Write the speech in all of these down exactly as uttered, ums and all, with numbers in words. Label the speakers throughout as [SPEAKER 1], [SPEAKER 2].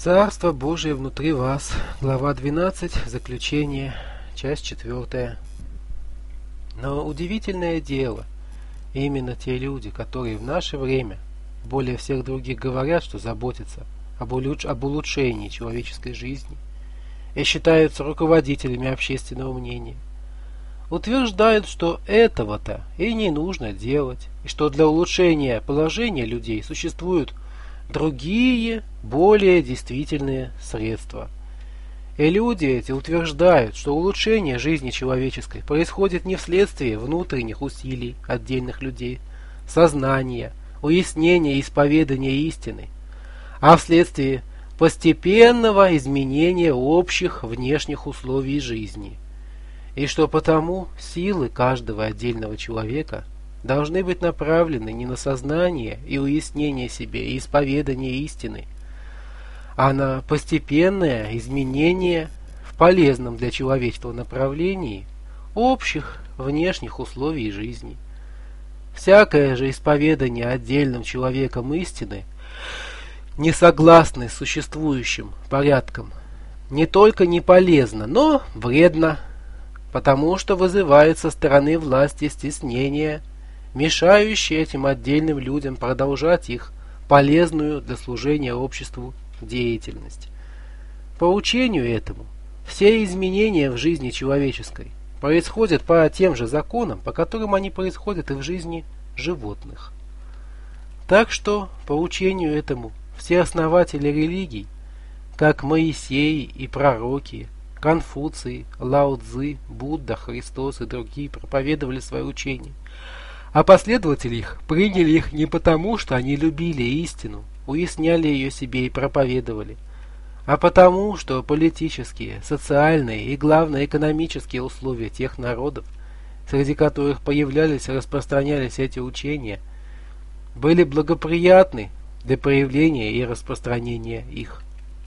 [SPEAKER 1] Царство Божие внутри вас. Глава двенадцать. Заключение. Часть четвертая. Но удивительное дело, именно те люди, которые в наше время более всех других говорят, что заботятся об, улуч... об улучшении человеческой жизни и считаются руководителями общественного мнения, утверждают, что этого-то и не нужно делать, и что для улучшения положения людей существуют другие, более действительные средства. И люди эти утверждают, что улучшение жизни человеческой происходит не вследствие внутренних усилий отдельных людей, сознания, уяснения и исповедания истины, а вследствие постепенного изменения общих внешних условий жизни. И что потому силы каждого отдельного человека должны быть направлены не на сознание и уяснение себе и исповедание истины, а на постепенное изменение в полезном для человечества направлении общих внешних условий жизни. Всякое же исповедание отдельным человеком истины, не согласное с существующим порядком, не только не полезно, но вредно, потому что вызывает со стороны власти стеснение, мешающие этим отдельным людям продолжать их полезную для служения обществу деятельность. По учению этому, все изменения в жизни человеческой происходят по тем же законам, по которым они происходят и в жизни животных. Так что, по учению этому, все основатели религий, как Моисей и пророки, Конфуций, Лао Цзы, Будда, Христос и другие проповедовали свое учение, а последователи их приняли их не потому, что они любили истину, уясняли ее себе и проповедовали, а потому, что политические, социальные и, главное, экономические условия тех народов, среди которых появлялись и распространялись эти учения, были благоприятны для проявления и распространения их.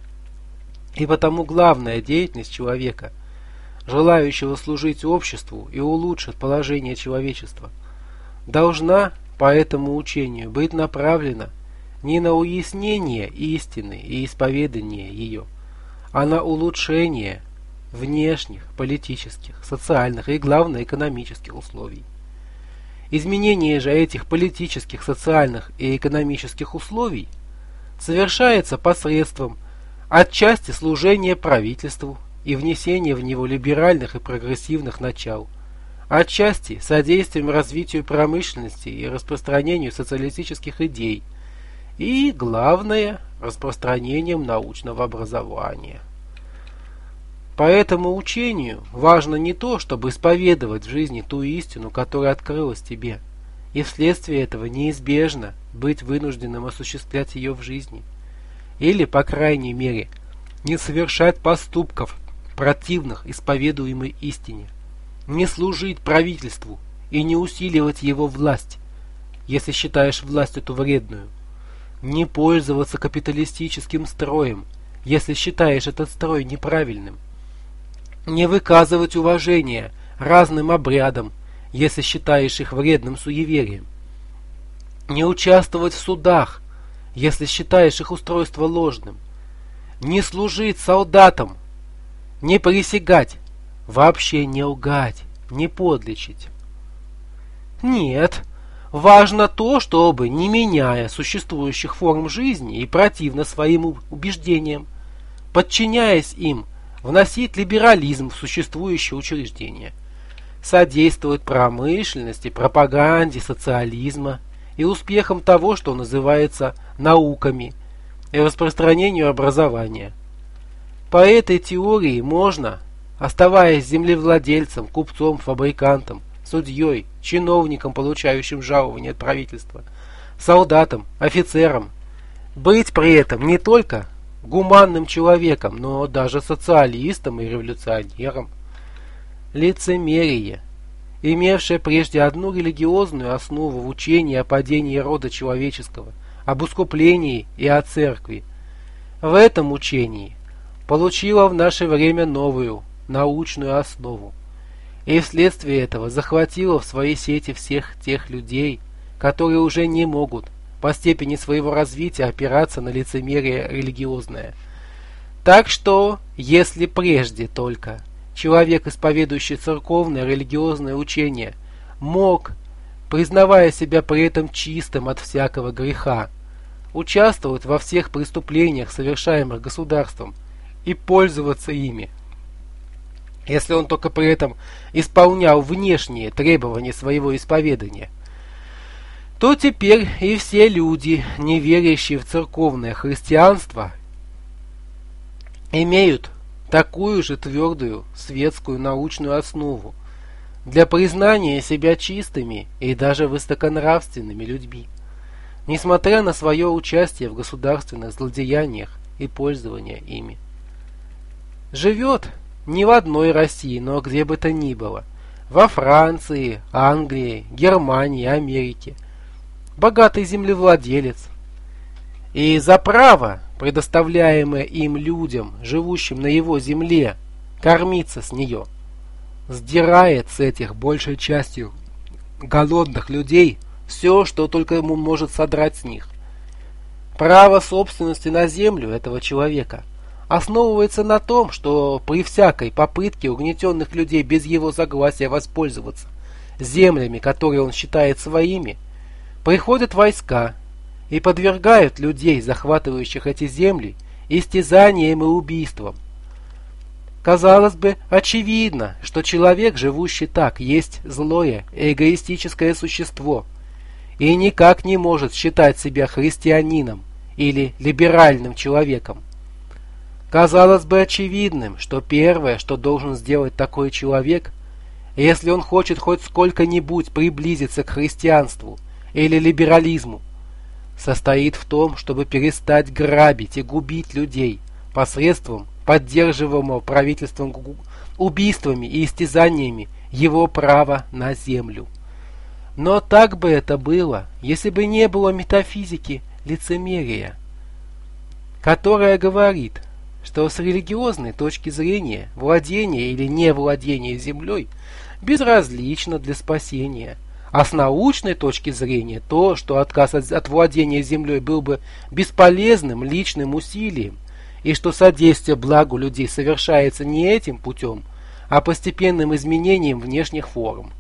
[SPEAKER 1] И потому главная деятельность человека, желающего служить обществу и улучшить положение человечества, должна по этому учению быть направлена не на уяснение истины и исповедание ее, а на улучшение внешних, политических, социальных и, главное, экономических условий. Изменение же этих политических, социальных и экономических условий совершается посредством отчасти служения правительству и внесения в него либеральных и прогрессивных начал, отчасти содействием развитию промышленности и распространению социалистических идей, и, главное, распространением научного образования. По этому учению важно не то, чтобы исповедовать в жизни ту истину, которая открылась тебе, и вследствие этого неизбежно быть вынужденным осуществлять ее в жизни, или, по крайней мере, не совершать поступков, противных исповедуемой истине, не служить правительству и не усиливать его власть, если считаешь власть эту вредную, не пользоваться капиталистическим строем, если считаешь этот строй неправильным, не выказывать уважения разным обрядам, если считаешь их вредным суеверием, не участвовать в судах, если считаешь их устройство ложным, не служить солдатам, не присягать, вообще не лгать, не подлечить. Нет, важно то, чтобы, не меняя существующих форм жизни и противно своим убеждениям, подчиняясь им, вносить либерализм в существующие учреждения, содействовать промышленности, пропаганде социализма и успехам того, что называется науками, и распространению образования. По этой теории можно, оставаясь землевладельцем, купцом, фабрикантом, судьей, чиновником, получающим жалование от правительства, солдатом, офицером, быть при этом не только гуманным человеком, но даже социалистом и революционером. Лицемерие, имевшее прежде одну религиозную основу в учении о падении рода человеческого, об искуплении и о церкви, в этом учении получило в наше время новую научную основу, и вследствие этого захватило в свои сети всех тех людей, которые уже не могут по степени своего развития опираться на лицемерие религиозное, Так что, если прежде только человек, исповедующий церковное религиозное учение, мог, признавая себя при этом чистым от всякого греха, участвовать во всех преступлениях, совершаемых государством, и пользоваться ими, если он только при этом исполнял внешние требования своего исповедания, то теперь и все люди, не верящие в церковное христианство, имеют такую же твердую светскую научную основу для признания себя чистыми и даже высоконравственными людьми, несмотря на свое участие в государственных злодеяниях и пользование ими. Живет не в одной России, но где бы то ни было, во Франции, Англии, Германии, Америке, богатый землевладелец, и за право, предоставляемое им людям, живущим на его земле, кормиться с нее, сдирает с этих большей частью голодных людей все, что только ему может содрать с них. Право собственности на землю этого человека основывается на том, что при всякой попытке угнетенных людей без его согласия воспользоваться землями, которые он считает своими, приходят войска и подвергают людей, захватывающих эти земли, истязаниям и убийствам. Казалось бы, очевидно, что человек, живущий так, есть злое, эгоистическое существо и никак не может считать себя христианином или либеральным человеком. Казалось бы очевидным, что первое, что должен сделать такой человек, если он хочет хоть сколько-нибудь приблизиться к христианству или либерализму, состоит в том, чтобы перестать грабить и губить людей посредством поддерживаемого правительством убийствами и истязаниями его права на землю. Но так бы это было, если бы не было метафизики лицемерия, которая говорит, что с религиозной точки зрения владение или невладение землей безразлично для спасения, а с научной точки зрения то, что отказ от, от владения землей был бы бесполезным личным усилием, и что содействие благу людей совершается не этим путем, а постепенным изменением внешних форм.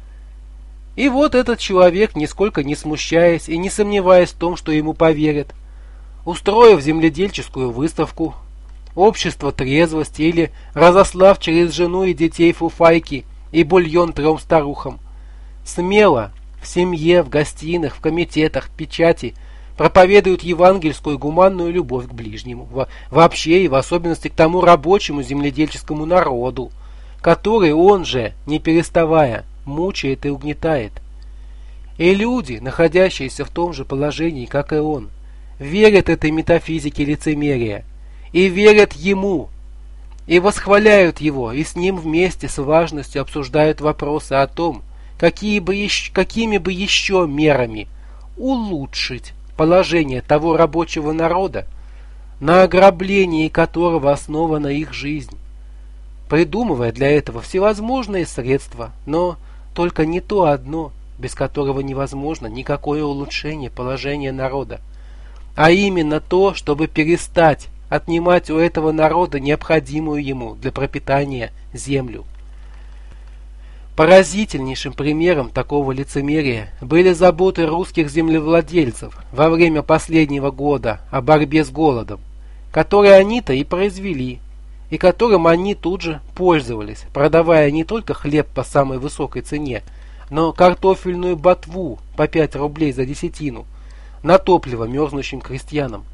[SPEAKER 1] И вот этот человек, нисколько не смущаясь и не сомневаясь в том, что ему поверят, устроив земледельческую выставку, общество трезвости или разослав через жену и детей фуфайки и бульон трем старухам, смело в семье, в гостиных, в комитетах, печати проповедуют евангельскую гуманную любовь к ближнему, вообще и в особенности к тому рабочему земледельческому народу, который он же, не переставая, мучает и угнетает. И люди, находящиеся в том же положении, как и он, верят этой метафизике лицемерия, и верят ему, и восхваляют его, и с ним вместе с важностью обсуждают вопросы о том, какие бы еще, какими бы еще мерами улучшить положение того рабочего народа, на ограблении которого основана их жизнь, придумывая для этого всевозможные средства, но только не то одно, без которого невозможно никакое улучшение положения народа, а именно то, чтобы перестать отнимать у этого народа необходимую ему для пропитания землю. Поразительнейшим примером такого лицемерия были заботы русских землевладельцев во время последнего года о борьбе с голодом, которые они-то и произвели, и которым они тут же пользовались, продавая не только хлеб по самой высокой цене, но картофельную ботву по пять рублей за десятину на топливо мерзнущим крестьянам.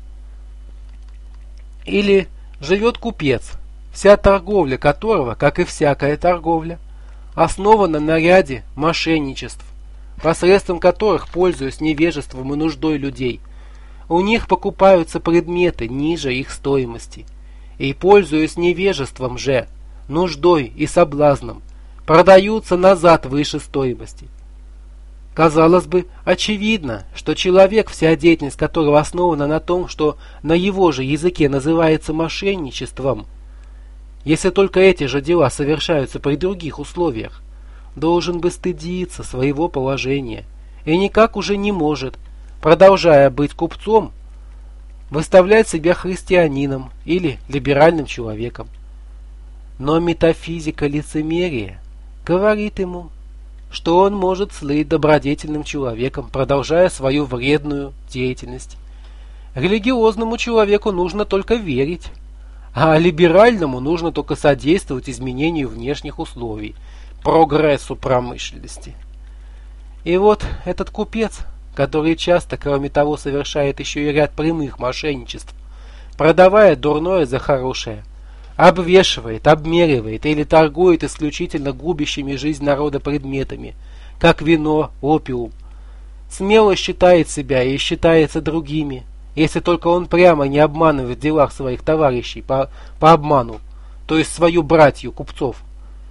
[SPEAKER 1] Или живет купец, вся торговля которого, как и всякая торговля, основана на ряде мошенничеств, посредством которых, пользуясь невежеством и нуждой людей, у них покупаются предметы ниже их стоимости, и, пользуясь невежеством же, нуждой и соблазном, продаются назад выше стоимости. Казалось бы, очевидно, что человек, вся деятельность которого основана на том, что на его же языке называется мошенничеством, если только эти же дела совершаются при других условиях, должен бы стыдиться своего положения и никак уже не может, продолжая быть купцом, выставляет себя христианином или либеральным человеком. Но метафизика лицемерия говорит ему, что он может слыть добродетельным человеком, продолжая свою вредную деятельность. Религиозному человеку нужно только верить, а либеральному нужно только содействовать изменению внешних условий, прогрессу промышленности. И вот этот купец, который часто, кроме того, совершает еще и ряд прямых мошенничеств, продавая дурное за хорошее, обвешивает, обмеривает или торгует исключительно губящими жизнь народа предметами, как вино, опиум, смело считает себя и считается другими, если только он прямо не обманывает в делах своих товарищей по, по обману, то есть свою братью купцов,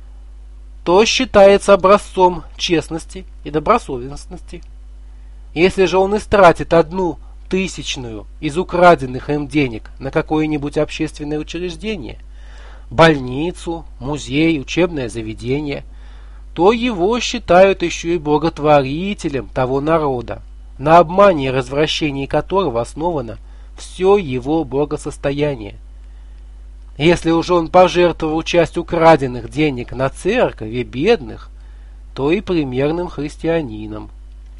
[SPEAKER 1] то считается образцом честности и добросовестности. Если же он истратит одну тысячную из украденных им денег на какое-нибудь общественное учреждение, больницу, музей, учебное заведение, то его считают еще и благотворителем того народа, на обмане и развращении которого основано все его благосостояние. Если уж он пожертвовал часть украденных денег на церковь и бедных, то и примерным христианином.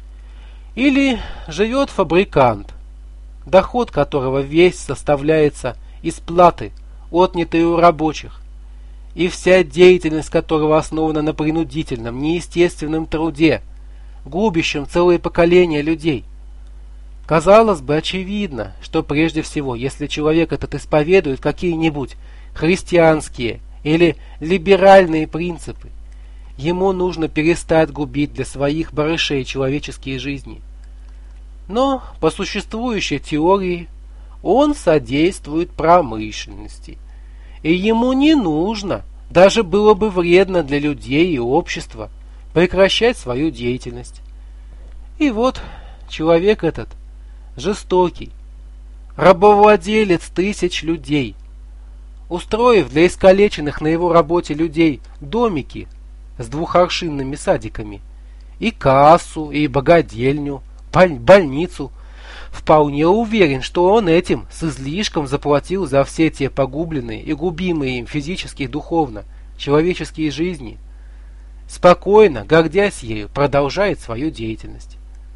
[SPEAKER 1] Или живет фабрикант, доход которого весь составляется из платы, отнятой у рабочих, и вся деятельность которого основана на принудительном, неестественном труде, губящем целые поколения людей. Казалось бы, очевидно, что прежде всего, если человек этот исповедует какие-нибудь христианские или либеральные принципы, ему нужно перестать губить для своих барышей человеческие жизни. Но по существующей теории он содействует промышленности, и ему не нужно, даже было бы вредно для людей и общества, прекращать свою деятельность. И вот человек этот, жестокий, рабовладелец тысяч людей, устроив для искалеченных на его работе людей домики с двухоршинными садиками, и кассу, и богадельню, больницу, вполне уверен, что он этим с излишком заплатил за все те погубленные и губимые им физически и духовно человеческие жизни. Спокойно, гордясь ею, продолжает свою деятельность.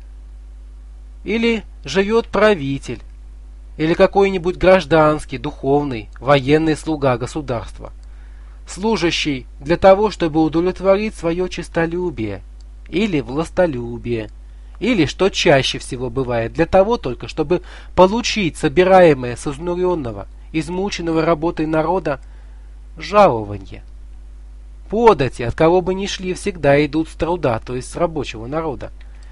[SPEAKER 1] Или живет правитель, или какой-нибудь гражданский, духовный, военный слуга государства, служащий для того, чтобы удовлетворить свое честолюбие или властолюбие, или, что чаще всего бывает, для того только, чтобы получить собираемое с изнуренного, измученного работой народа жалование. Подати, от кого бы ни шли, всегда идут с труда, то есть с рабочего народа.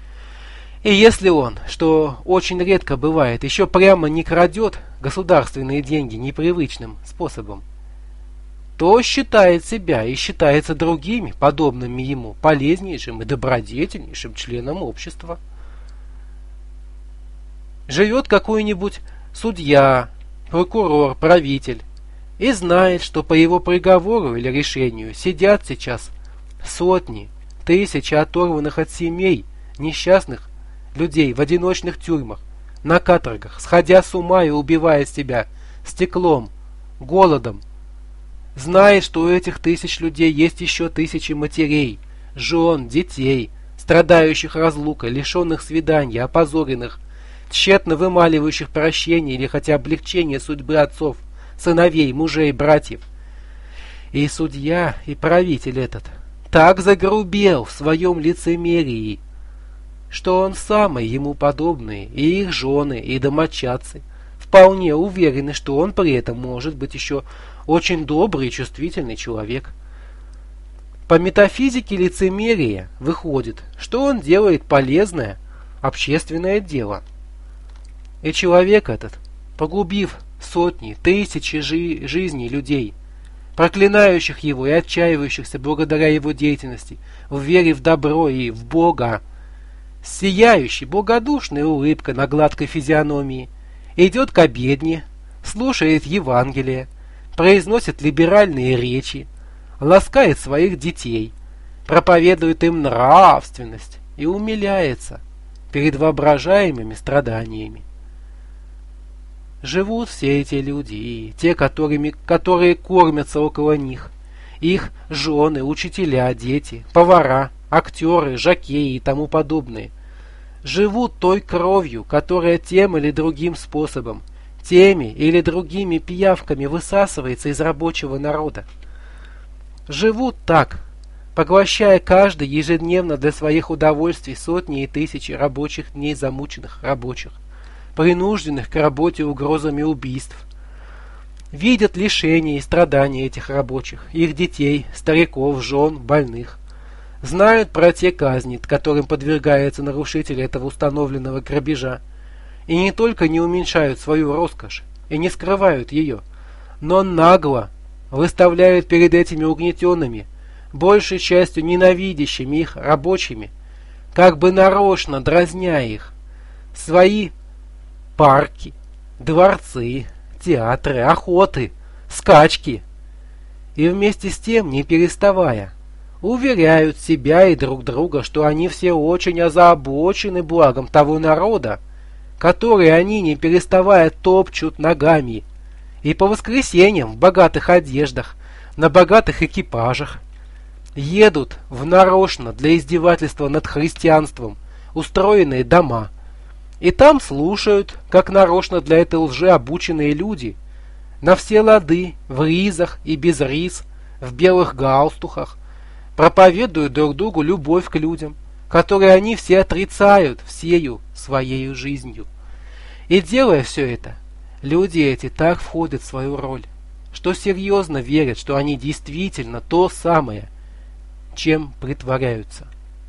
[SPEAKER 1] И если он, что очень редко бывает, еще прямо не крадет государственные деньги непривычным способом, то считает себя и считается другими, подобными ему, полезнейшим и добродетельнейшим членом общества. Живет какой-нибудь судья, прокурор, правитель, и знает, что по его приговору или решению сидят сейчас сотни, тысячи оторванных от семей несчастных людей в одиночных тюрьмах, на каторгах, сходя с ума и убивая себя стеклом, голодом. Знает, что у этих тысяч людей есть еще тысячи матерей, жен, детей, страдающих разлукой, лишенных свиданий, опозоренных, тщетно вымаливающих прощения или хотя облегчения судьбы отцов, сыновей, мужей, братьев. И судья, и правитель этот так загрубел в своем лицемерии, что он сам и ему подобные, и их жены, и домочадцы вполне уверены, что он при этом может быть еще очень добрый и чувствительный человек. По метафизике лицемерия выходит, что он делает полезное общественное дело. И человек этот, погубив сотни, тысячи жи жизней людей, проклинающих его и отчаивающихся благодаря его деятельности, в вере в добро и в Бога, с сияющей, благодушной улыбкой на гладкой физиономии, идет к обедне, слушает Евангелие, произносит либеральные речи, ласкает своих детей, проповедует им нравственность и умиляется перед воображаемыми страданиями. живут все эти люди и те, которыми, которые кормятся около них, их жены, учителя, дети, повара, актеры, жокеи и тому подобные, живут той кровью, которая тем или другим способом, теми или другими пиявками высасывается из рабочего народа. Живут так, поглощая каждый ежедневно для своих удовольствий сотни и тысячи рабочих дней замученных рабочих, принужденных к работе угрозами убийств. Видят лишения и страдания этих рабочих, их детей, стариков, жен, больных. Знают про те казни, которым подвергается нарушитель этого установленного грабежа. И не только не уменьшают свою роскошь и не скрывают ее, но нагло выставляют перед этими угнетенными, большей частью ненавидящими их рабочими, как бы нарочно дразня их, свои парки, дворцы, театры, охоты, скачки. И вместе с тем, не переставая, уверяют себя и друг друга, что они все очень озабочены благом того народа, который они, не переставая, топчут ногами, и по воскресеньям в богатых одеждах, на богатых экипажах, едут в нарочно для издевательства над христианством устроенные дома, и там слушают, как нарочно для этой лжи обученные люди, на все лады, в ризах и без риз, в белых галстухах, проповедуют друг другу любовь к людям, которые они все отрицают всею своею жизнью. И делая все это, люди эти так входят в свою роль, что серьезно верят, что они действительно то самое, чем притворяются.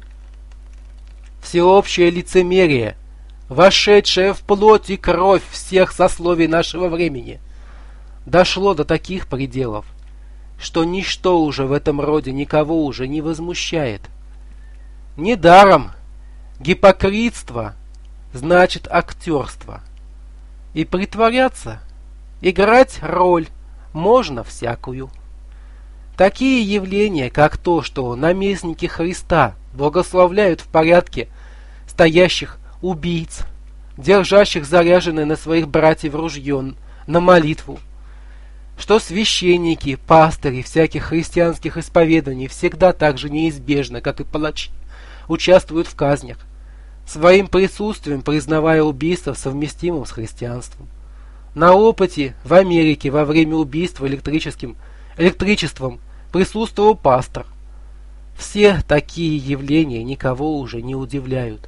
[SPEAKER 1] Всеобщее лицемерие, вошедшее в плоть и кровь всех сословий нашего времени, дошло до таких пределов, что ничто уже в этом роде никого уже не возмущает. Недаром гипокритство значит актерство, и притворяться, играть роль можно всякую. Такие явления, как то, что наместники Христа благословляют в порядке стоящих убийц, держащих заряженные на своих братьев ружье на молитву, что священники, пастыри всяких христианских исповеданий всегда так же неизбежно, как и палачи, участвуют в казнях, своим присутствием признавая убийство совместимым с христианством. На опыте в Америке во время убийства электрическим, электричеством присутствовал пастор. Все такие явления никого уже не удивляют.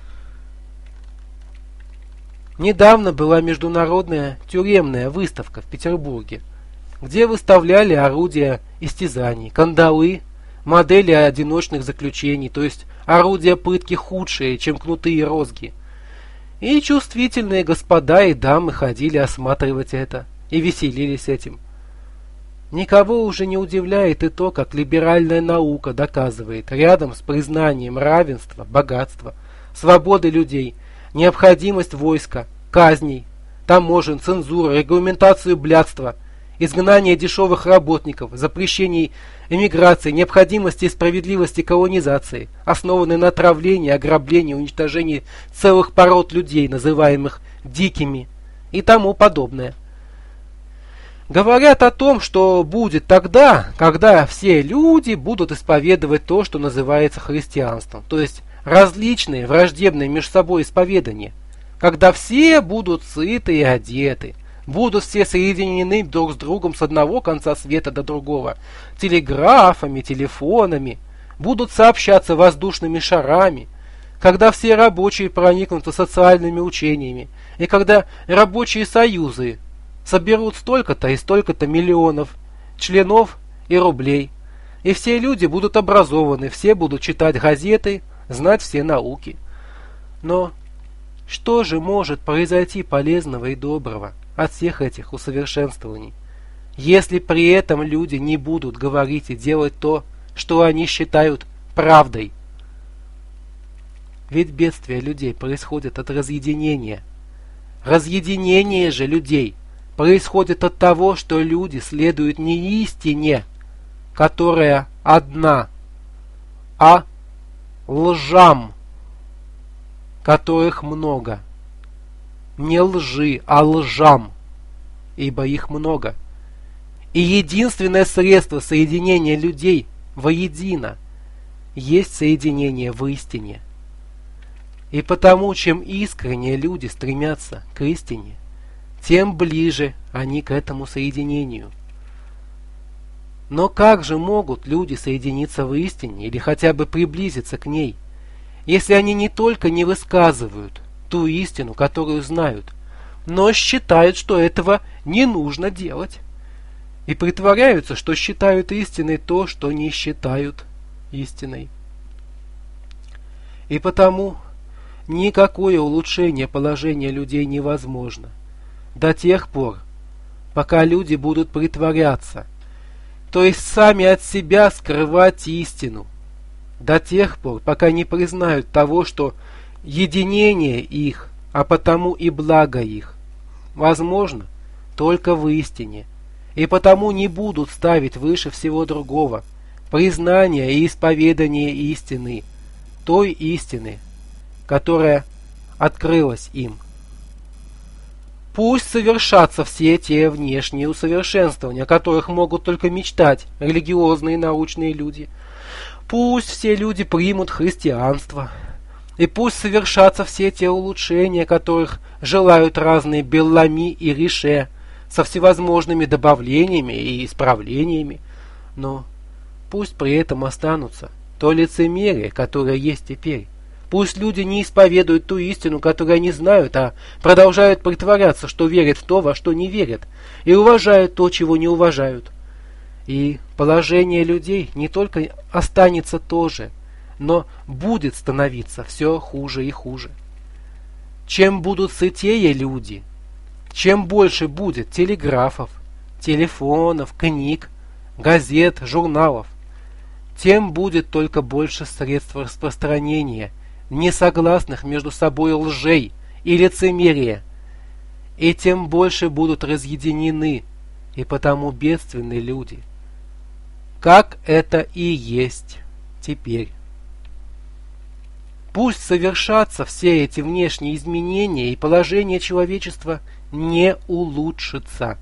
[SPEAKER 1] Недавно была международная тюремная выставка в Петербурге, где выставляли орудия истязаний, кандалы, модели одиночных заключений, то есть орудия пытки худшие, чем кнуты и розги. И чувствительные господа и дамы ходили осматривать это и веселились этим. Никого уже не удивляет и то, как либеральная наука доказывает рядом с признанием равенства, богатства, свободы людей, необходимость войска, казней, таможен, цензуры, регламентацию блядства, изгнание дешевых работников, запрещений эмиграции, необходимости и справедливости колонизации, основанной на отравлении, ограблении, уничтожении целых пород людей, называемых дикими, и тому подобное. Говорят о том, что будет тогда, когда все люди будут исповедовать то, что называется христианством, то есть различные враждебные между собой исповедания, когда все будут сыты и одеты, будут все соединены друг с другом с одного конца света до другого, телеграфами, телефонами, будут сообщаться воздушными шарами, когда все рабочие проникнутся социальными учениями, и когда рабочие союзы соберут столько-то и столько-то миллионов членов и рублей, и все люди будут образованы, все будут читать газеты, знать все науки. Но что же может произойти полезного и доброго от всех этих усовершенствований, если при этом люди не будут говорить и делать то, что они считают правдой? Ведь бедствия людей происходят от разъединения. Разъединение же людей происходит от того, что люди следуют не истине, которая одна, а лжам, которых много. не лжи, а лжам, ибо их много. И единственное средство соединения людей воедино есть соединение в истине. И потому, чем искреннее люди стремятся к истине, тем ближе они к этому соединению. Но как же могут люди соединиться в истине или хотя бы приблизиться к ней, если они не только не высказывают ту истину, которую знают, но считают, что этого не нужно делать, и притворяются, что считают истиной то, что не считают истиной. И потому никакое улучшение положения людей невозможно до тех пор, пока люди будут притворяться, то есть сами от себя скрывать истину, до тех пор, пока не признают того, что единение их, а потому и благо их, возможно только в истине, и потому не будут ставить выше всего другого признание и исповедание истины, той истины, которая открылась им. Пусть совершатся все те внешние усовершенствования, о которых могут только мечтать религиозные и научные люди. Пусть все люди примут христианство. И пусть совершатся все те улучшения, которых желают разные Беллами и Рише, со всевозможными добавлениями и исправлениями. Но пусть при этом останутся то лицемерие, которое есть теперь. Пусть люди не исповедуют ту истину, которую они знают, а продолжают притворяться, что верят в то, во что не верят, и уважают то, чего не уважают. И положение людей не только останется то же, но будет становиться все хуже и хуже. Чем будут сытее люди, чем больше будет телеграфов, телефонов, книг, газет, журналов, тем будет только больше средств распространения несогласных между собой лжей и лицемерия, и тем больше будут разъединены и потому бедственны люди, как это и есть теперь. Пусть совершатся все эти внешние изменения, и положение человечества не улучшится.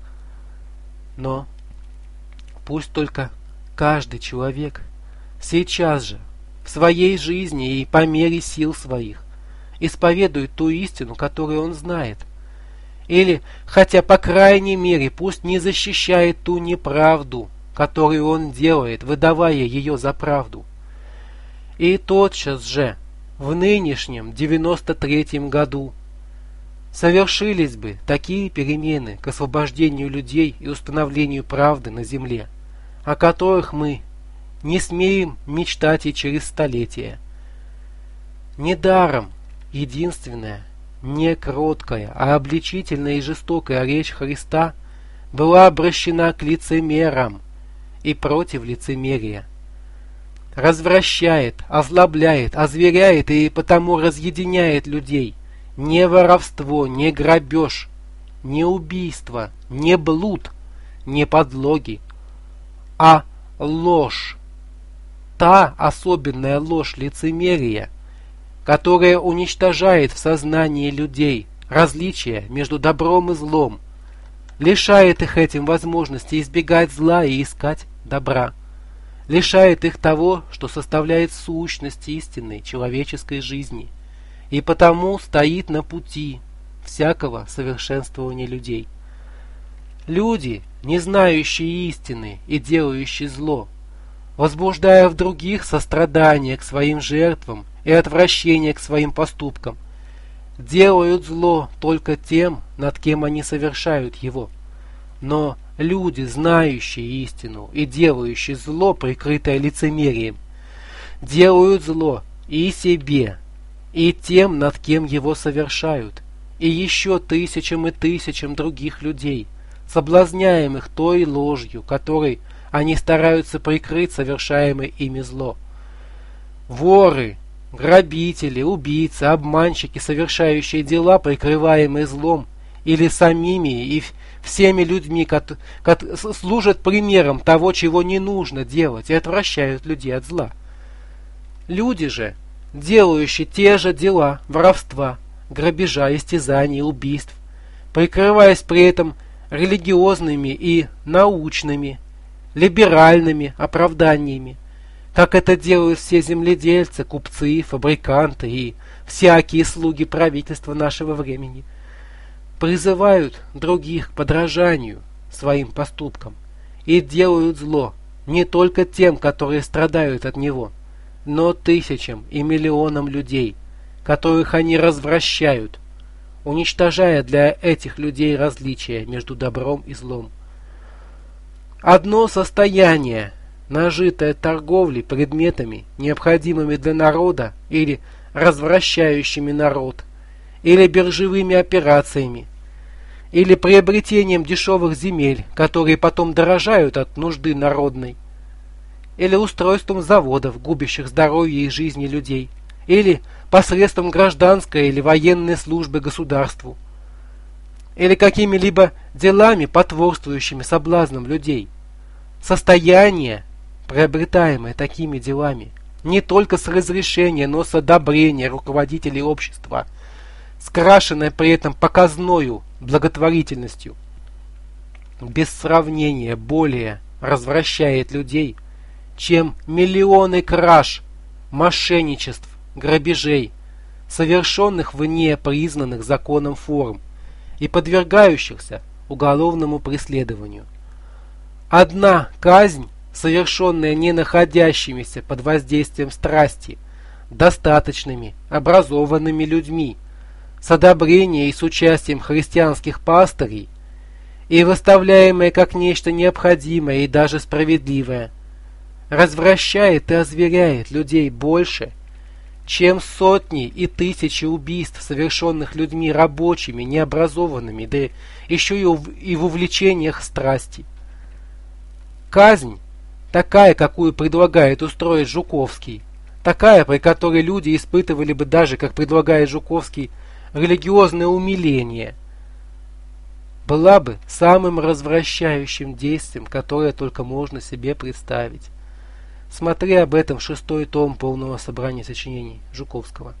[SPEAKER 1] Но пусть только каждый человек сейчас же, в своей жизни и по мере сил своих, исповедует ту истину, которую он знает. Или, хотя по крайней мере, пусть не защищает ту неправду, которую он делает, выдавая ее за правду. И тотчас же, в нынешнем девяносто третьем году, совершились бы такие перемены к освобождению людей и установлению правды на земле, о которых мы не смеем мечтать и через столетия. Недаром единственная, не кроткая, а обличительная и жестокая речь Христа была обращена к лицемерам и против лицемерия. Развращает, озлобляет, озверяет и потому разъединяет людей. Не воровство, не грабеж, не убийство, не блуд, не подлоги, а ложь. Та особенная ложь лицемерия, которая уничтожает в сознании людей различия между добром и злом, лишает их этим возможности избегать зла и искать добра, лишает их того, что составляет сущность истинной человеческой жизни, и потому стоит на пути всякого совершенствования людей. Люди, не знающие истины и делающие зло, возбуждая в других сострадание к своим жертвам и отвращение к своим поступкам, делают зло только тем, над кем они совершают его. Но люди, знающие истину и делающие зло, прикрытое лицемерием, делают зло и себе, и тем, над кем его совершают, и еще тысячам и тысячам других людей, соблазняемых той ложью, которой они стараются прикрыть совершаемое ими зло. Воры, грабители, убийцы, обманщики, совершающие дела, прикрываемые злом, или самими и всеми людьми, которые служат примером того, чего не нужно делать, и отвращают людей от зла. Люди же, делающие те же дела воровства, грабежа, истязаний, убийств, прикрываясь при этом религиозными и научными, либеральными оправданиями, как это делают все земледельцы, купцы, фабриканты и всякие слуги правительства нашего времени, призывают других к подражанию своим поступкам и делают зло не только тем, которые страдают от него, но тысячам и миллионам людей, которых они развращают, уничтожая для этих людей различия между добром и злом. Одно состояние, нажитое торговлей предметами, необходимыми для народа, или развращающими народ, или биржевыми операциями, или приобретением дешевых земель, которые потом дорожают от нужды народной, или устройством заводов, губящих здоровье и жизни людей, или посредством гражданской или военной службы государству, или какими-либо делами, потворствующими соблазнам людей. Состояние, приобретаемое такими делами, не только с разрешения, но с одобрения руководителей общества, скрашенное при этом показною благотворительностью, без сравнения более развращает людей, чем миллионы краж, мошенничеств, грабежей, совершенных вне признанных законом форм и подвергающихся уголовному преследованию. Одна казнь, совершенная не находящимися под воздействием страсти, достаточными, образованными людьми, с одобрением и с участием христианских пастырей, и выставляемая как нечто необходимое и даже справедливое, развращает и озверяет людей больше, чем сотни и тысячи убийств, совершенных людьми рабочими, необразованными, да еще и в увлечениях страсти. Казнь, такая, какую предлагает устроить Жуковский, такая, при которой люди испытывали бы даже, как предлагает Жуковский, религиозное умиление, была бы самым развращающим действием, которое только можно себе представить. Смотри об этом шестой том полного собрания сочинений Жуковского.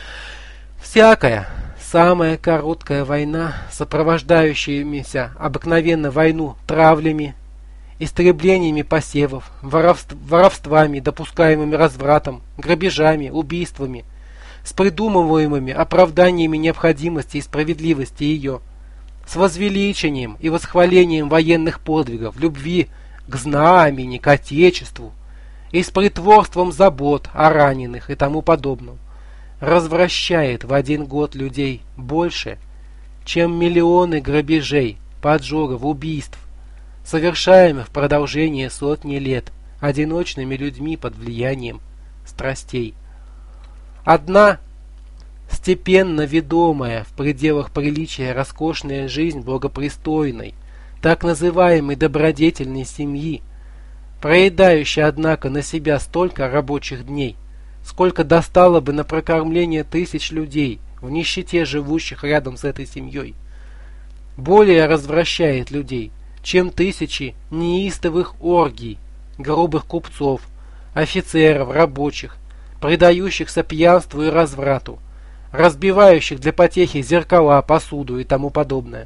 [SPEAKER 1] Всякая самая короткая война, сопровождающаяся обыкновенно войну травлями, истреблениями посевов, воровств, воровствами, допускаемыми развратом, грабежами, убийствами, с придумываемыми оправданиями необходимости и справедливости ее, с возвеличением и восхвалением военных подвигов, любви к знамени, к Отечеству, и с притворством забот о раненых и тому подобном, развращает в один год людей больше, чем миллионы грабежей, поджогов, убийств, совершаемых в продолжение сотни лет одиночными людьми под влиянием страстей. Одна степенно ведомая в пределах приличия роскошная жизнь благопристойной, так называемой добродетельной семьи, проедающая, однако, на себя столько рабочих дней, сколько достало бы на прокормление тысяч людей, в нищете живущих рядом с этой семьей, более развращает людей, чем тысячи неистовых оргий, грубых купцов, офицеров, рабочих, предающихся пьянству и разврату, разбивающих для потехи зеркала, посуду и тому подобное.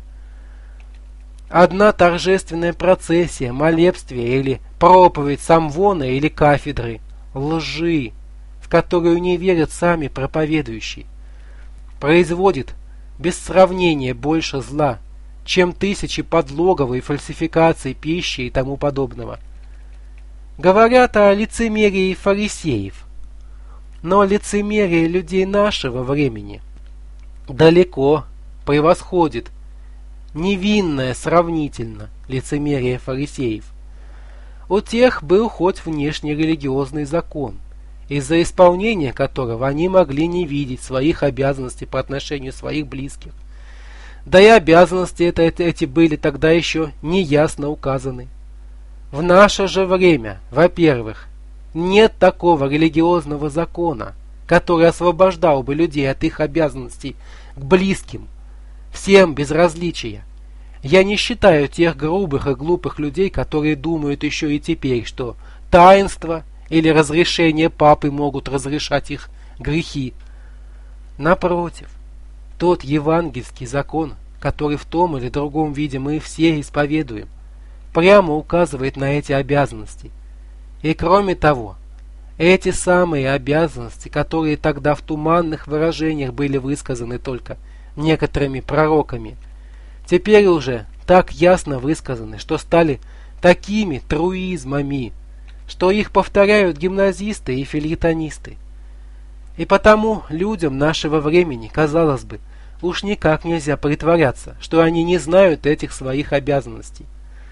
[SPEAKER 1] Одна торжественная процессия, молебствие или проповедь самвона или кафедры, лжи, в которую не верят сами проповедующие, производит без сравнения больше зла, чем тысячи подлогов и фальсификаций пищи и тому подобного. Говорят о лицемерии фарисеев, но лицемерие людей нашего времени далеко превосходит невинное сравнительно лицемерие фарисеев. У тех был хоть внешний религиозный закон, из-за исполнения которого они могли не видеть своих обязанностей по отношению своих близких. Да и обязанности это, эти были тогда еще неясно указаны. В наше же время, во-первых, нет такого религиозного закона, который освобождал бы людей от их обязанностей к близким, всем без различия. Я не считаю тех грубых и глупых людей, которые думают еще и теперь, что таинство или разрешение папы могут разрешать их грехи. Напротив, Тот евангельский закон, который в том или другом виде мы все исповедуем, прямо указывает на эти обязанности. И кроме того, эти самые обязанности, которые тогда в туманных выражениях были высказаны только некоторыми пророками, теперь уже так ясно высказаны, что стали такими труизмами, что их повторяют гимназисты и фельетонисты. И потому людям нашего времени, казалось бы, уж никак нельзя притворяться, что они не знают этих своих обязанностей.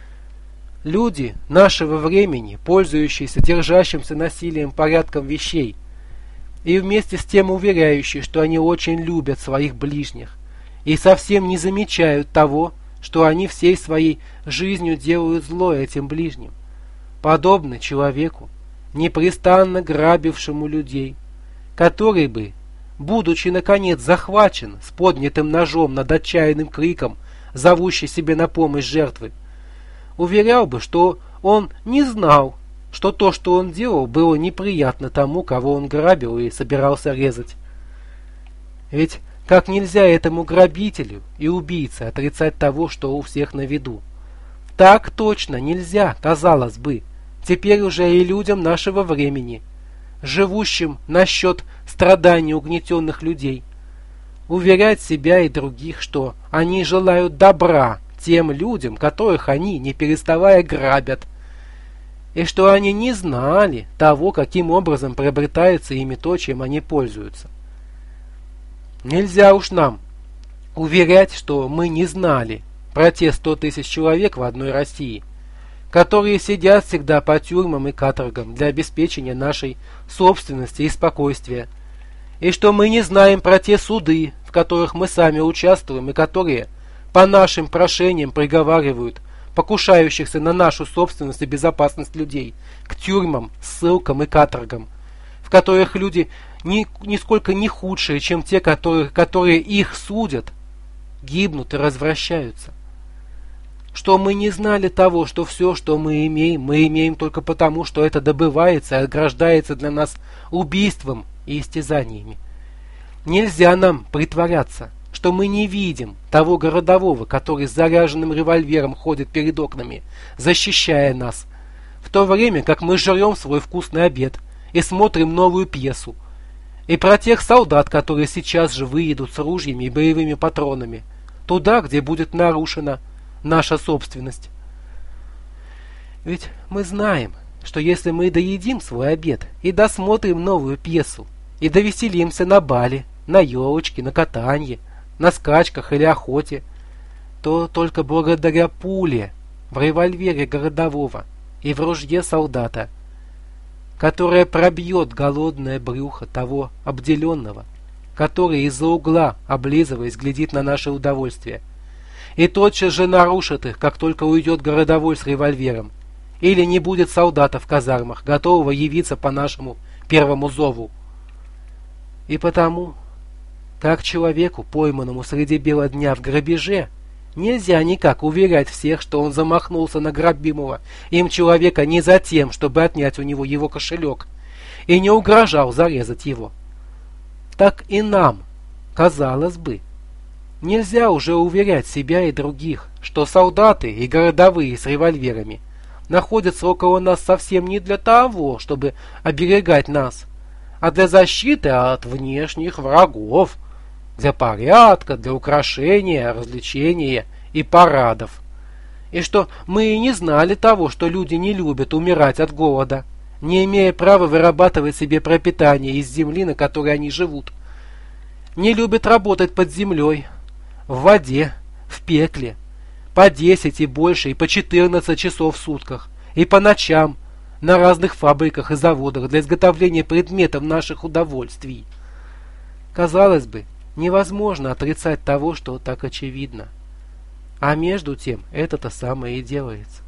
[SPEAKER 1] Люди нашего времени, пользующиеся держащимся насилием порядком вещей, и вместе с тем уверяющие, что они очень любят своих ближних, и совсем не замечают того, что они всей своей жизнью делают зло этим ближним, подобны человеку, непрестанно грабившему людей, который бы, будучи наконец захвачен с поднятым ножом над отчаянным криком, зовущий себе на помощь жертвы, уверял бы, что он не знал, что то, что он делал, было неприятно тому, кого он грабил и собирался резать. Ведь как нельзя этому грабителю и убийце отрицать того, что у всех на виду, так точно нельзя, казалось бы, теперь уже и людям нашего времени, живущим насчет страданий угнетенных людей, уверять себя и других, что они желают добра тем людям, которых они, не переставая, грабят, и что они не знали того, каким образом приобретается ими то, чем они пользуются. Нельзя уж нам уверять, что мы не знали про те сто тысяч человек в одной России, которые сидят всегда по тюрьмам и каторгам для обеспечения нашей собственности и спокойствия, и что мы не знаем про те суды, в которых мы сами участвуем и которые по нашим прошениям приговаривают покушающихся на нашу собственность и безопасность людей к тюрьмам, ссылкам и каторгам, в которых люди ни, нисколько не худшие, чем те, которые, которые их судят, гибнут и развращаются. Что мы не знали того, что все, что мы имеем, мы имеем только потому, что это добывается и ограждается для нас убийством и истязаниями. Нельзя нам притворяться, что мы не видим того городового, который с заряженным револьвером ходит перед окнами, защищая нас, в то время как мы жрем свой вкусный обед и смотрим новую пьесу, и про тех солдат, которые сейчас же выедут с ружьями и боевыми патронами, туда, где будет нарушена наша собственность. Ведь мы знаем, что если мы доедим свой обед и досмотрим новую пьесу, и довеселимся на бале, на елочке, на катанье, на скачках или охоте, то только благодаря пуле в револьвере городового и в ружье солдата, которая пробьет голодное брюхо того обделенного, который из-за угла, облизываясь, глядит на наше удовольствие, и тотчас же нарушит их, как только уйдет городовой с револьвером, или не будет солдата в казармах, готового явиться по нашему первому зову. И потому, как человеку, пойманному среди бела дня в грабеже, нельзя никак уверять всех, что он замахнулся на грабимого им человека не за тем, чтобы отнять у него его кошелек, и не угрожал зарезать его. Так и нам, казалось бы, нельзя уже уверять себя и других, что солдаты и городовые с револьверами находятся около нас совсем не для того, чтобы оберегать нас, а для защиты от внешних врагов, для порядка, для украшения, развлечения и парадов. И что мы и не знали того, что люди не любят умирать от голода, не имея права вырабатывать себе пропитание из земли, на которой они живут. Не любят работать под землей, в воде, в пекле, по десять и больше, и по четырнадцать часов в сутках, и по ночам, на разных фабриках и заводах для изготовления предметов наших удовольствий. Казалось бы, невозможно отрицать того, что так очевидно. А между тем это-то самое и делается.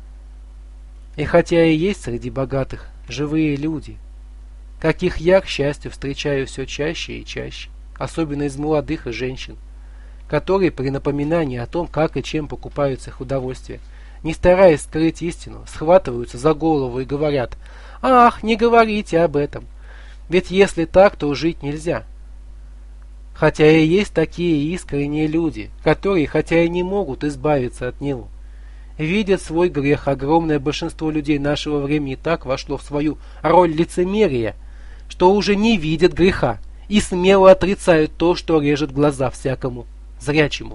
[SPEAKER 1] И хотя и есть среди богатых живые люди, каких я, к счастью, встречаю все чаще и чаще, особенно из молодых и женщин, которые при напоминании о том, как и чем покупаются их удовольствия, не стараясь скрыть истину, схватываются за голову и говорят: «Ах, не говорите об этом, ведь если так, то жить нельзя». хотя и есть такие искренние люди, которые, хотя и не могут избавиться от него, видят свой грех. Огромное большинство людей нашего времени так вошло в свою роль лицемерия, что уже не видят греха и смело отрицают то, что режет глаза всякому зрячему.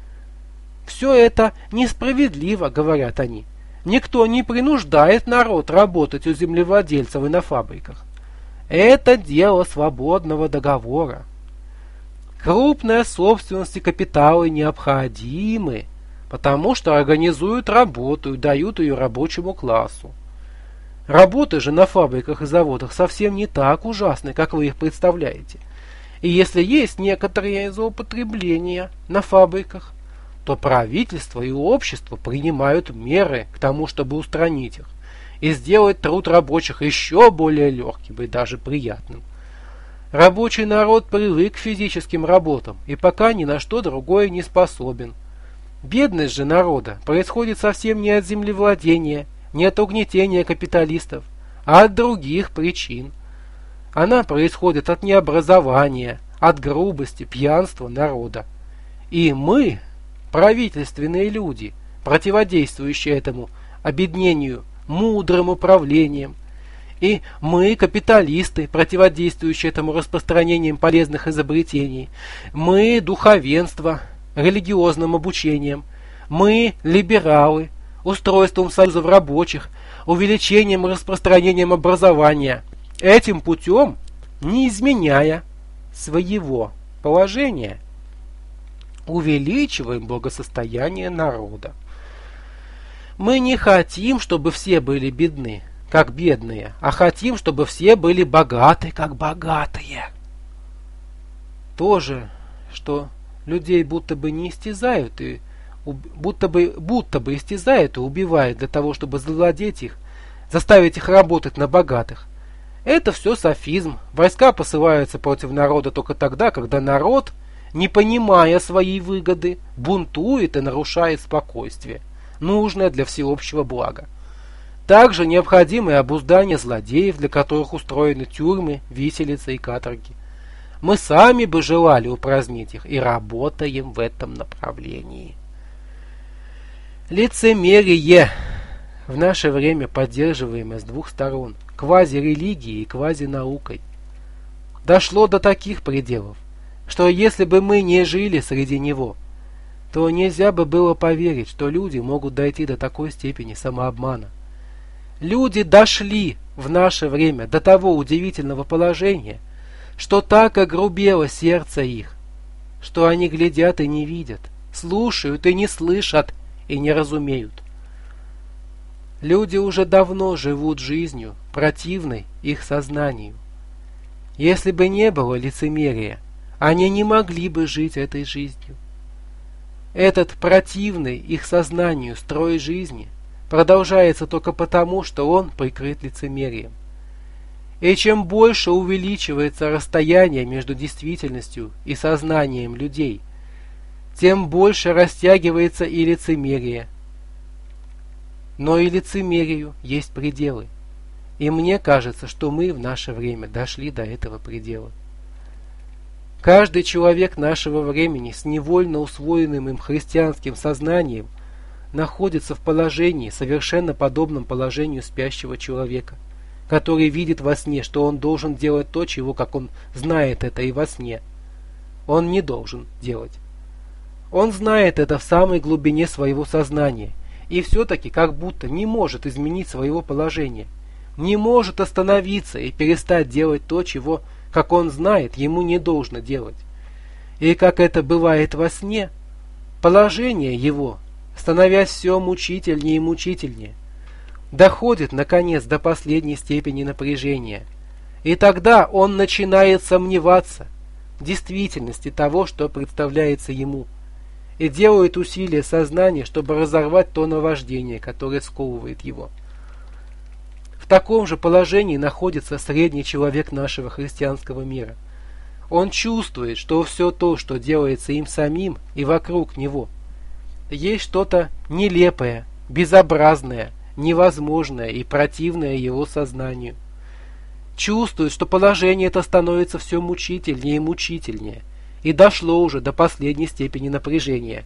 [SPEAKER 1] Все это несправедливо, говорят они. Никто не принуждает народ работать у землевладельцев и на фабриках. Это дело свободного договора. Крупная собственность и капиталы необходимы, потому что организуют работу и дают ее рабочему классу. Работы же на фабриках и заводах совсем не так ужасны, как вы их представляете. И если есть некоторые злоупотребления на фабриках, то правительство и общество принимают меры к тому, чтобы устранить их и сделать труд рабочих еще более легким и даже приятным. Рабочий народ привык к физическим работам и пока ни на что другое не способен. Бедность же народа происходит совсем не от землевладения, не от угнетения капиталистов, а от других причин. Она происходит от необразования, от грубости, пьянства народа. И мы, правительственные люди, противодействующие этому обеднению мудрым управлением, и мы, капиталисты, противодействующие этому распространением полезных изобретений, мы, духовенство, религиозным обучением, мы, либералы, устройством союзов рабочих, увеличением и распространением образования, этим путем, не изменяя своего положения, увеличиваем благосостояние народа. Мы не хотим, чтобы все были бедны, как бедные, а хотим, чтобы все были богаты, как богатые. То же, что людей будто бы не истязают, и будто бы, будто бы истязают и убивают для того, чтобы завладеть их, заставить их работать на богатых. Это все софизм. Войска посылаются против народа только тогда, когда народ, не понимая своей выгоды, бунтует и нарушает спокойствие, нужное для всеобщего блага. Также необходимо и обуздание злодеев, для которых устроены тюрьмы, виселицы и каторги. Мы сами бы желали упразднить их и работаем в этом направлении. Лицемерие в наше время поддерживаемое с двух сторон, квазирелигией и квазинаукой, дошло до таких пределов, что если бы мы не жили среди него, то нельзя бы было поверить, что люди могут дойти до такой степени самообмана. Люди дошли в наше время до того удивительного положения, что так огрубело сердце их, что они глядят и не видят, слушают и не слышат и не разумеют. Люди уже давно живут жизнью, противной их сознанию. Если бы не было лицемерия, они не могли бы жить этой жизнью. Этот противный их сознанию строй жизни продолжается только потому, что он прикрыт лицемерием. И чем больше увеличивается расстояние между действительностью и сознанием людей, тем больше растягивается и лицемерие. Но и лицемерию есть пределы. И мне кажется, что мы в наше время дошли до этого предела. Каждый человек нашего времени с невольно усвоенным им христианским сознанием находится в положении, совершенно подобном положению спящего человека, который видит во сне, что он должен делать то, чего, как он знает это и во сне, он не должен делать. Он знает это в самой глубине своего сознания, и все-таки как будто не может изменить своего положения, не может остановиться и перестать делать то, чего, как он знает, ему не должно делать. И как это бывает во сне, положение его, становясь все мучительнее и мучительнее, доходит, наконец, до последней степени напряжения. И тогда он начинает сомневаться в действительности того, что представляется ему, и делает усилия сознания, чтобы разорвать то наваждение, которое сковывает его. В таком же положении находится средний человек нашего христианского мира. Он чувствует, что все то, что делается им самим и вокруг него, есть что-то нелепое, безобразное, невозможное и противное его сознанию. Чувствует, что положение это становится все мучительнее и мучительнее, и дошло уже до последней степени напряжения.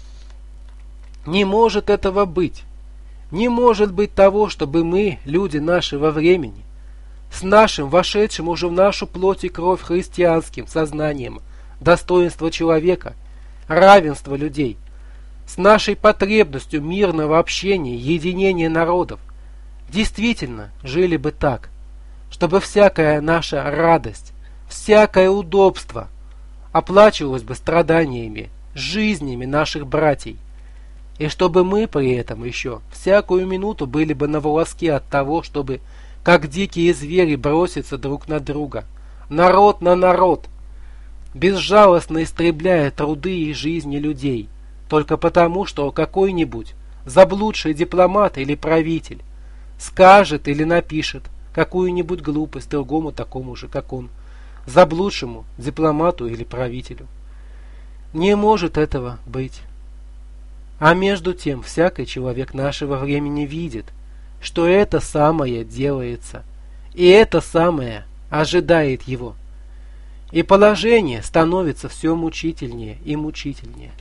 [SPEAKER 1] Не может этого быть. Не может быть того, чтобы мы, люди нашего времени, с нашим, вошедшим уже в нашу плоть и кровь христианским сознанием достоинства человека, равенства людей, с нашей потребностью мирного общения, единения народов, действительно жили бы так, чтобы всякая наша радость, всякое удобство оплачивалось бы страданиями, жизнями наших братьев, и чтобы мы при этом еще всякую минуту были бы на волоске от того, чтобы, как дикие звери, броситься друг на друга, народ на народ, безжалостно истребляя труды и жизни людей, только потому, что какой-нибудь заблудший дипломат или правитель скажет или напишет какую-нибудь глупость другому такому же, как он, заблудшему дипломату или правителю. Не может этого быть. А между тем всякий человек нашего времени видит, что это самое делается, и это самое ожидает его. И положение становится все мучительнее и мучительнее.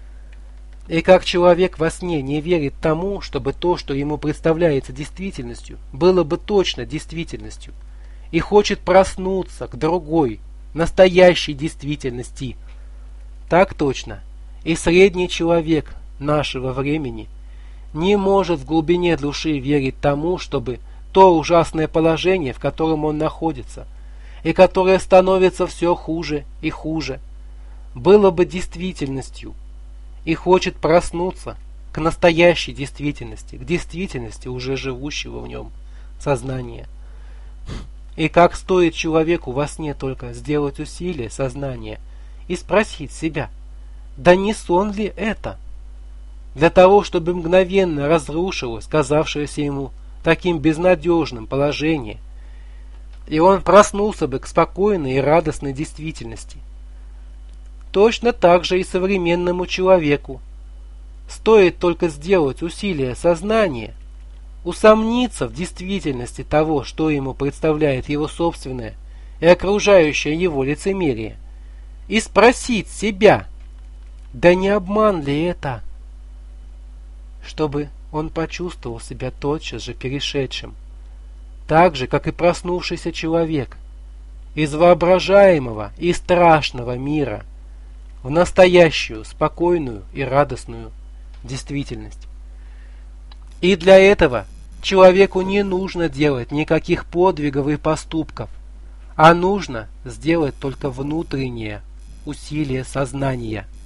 [SPEAKER 1] И как человек во сне не верит тому, чтобы то, что ему представляется действительностью, было бы точно действительностью, и хочет проснуться к другой, настоящей действительности, так точно и средний человек нашего времени не может в глубине души верить тому, чтобы то ужасное положение, в котором он находится, и которое становится все хуже и хуже, было бы действительностью, и хочет проснуться к настоящей действительности, к действительности уже живущего в нем сознания. И как стоит человеку во сне только сделать усилие сознания и спросить себя, да не сон ли это? Для того, чтобы мгновенно разрушилось казавшееся ему таким безнадежным положение, и он проснулся бы к спокойной и радостной действительности. Точно так же и современному человеку. Стоит только сделать усилие сознания, усомниться в действительности того, что ему представляет его собственное и окружающее его лицемерие, и спросить себя, да не обман ли это? Чтобы он почувствовал себя тотчас же перешедшим, так же, как и проснувшийся человек, из воображаемого и страшного мира в настоящую, спокойную и радостную действительность. И для этого человеку не нужно делать никаких подвигов и поступков, а нужно сделать только внутреннее усилие сознания.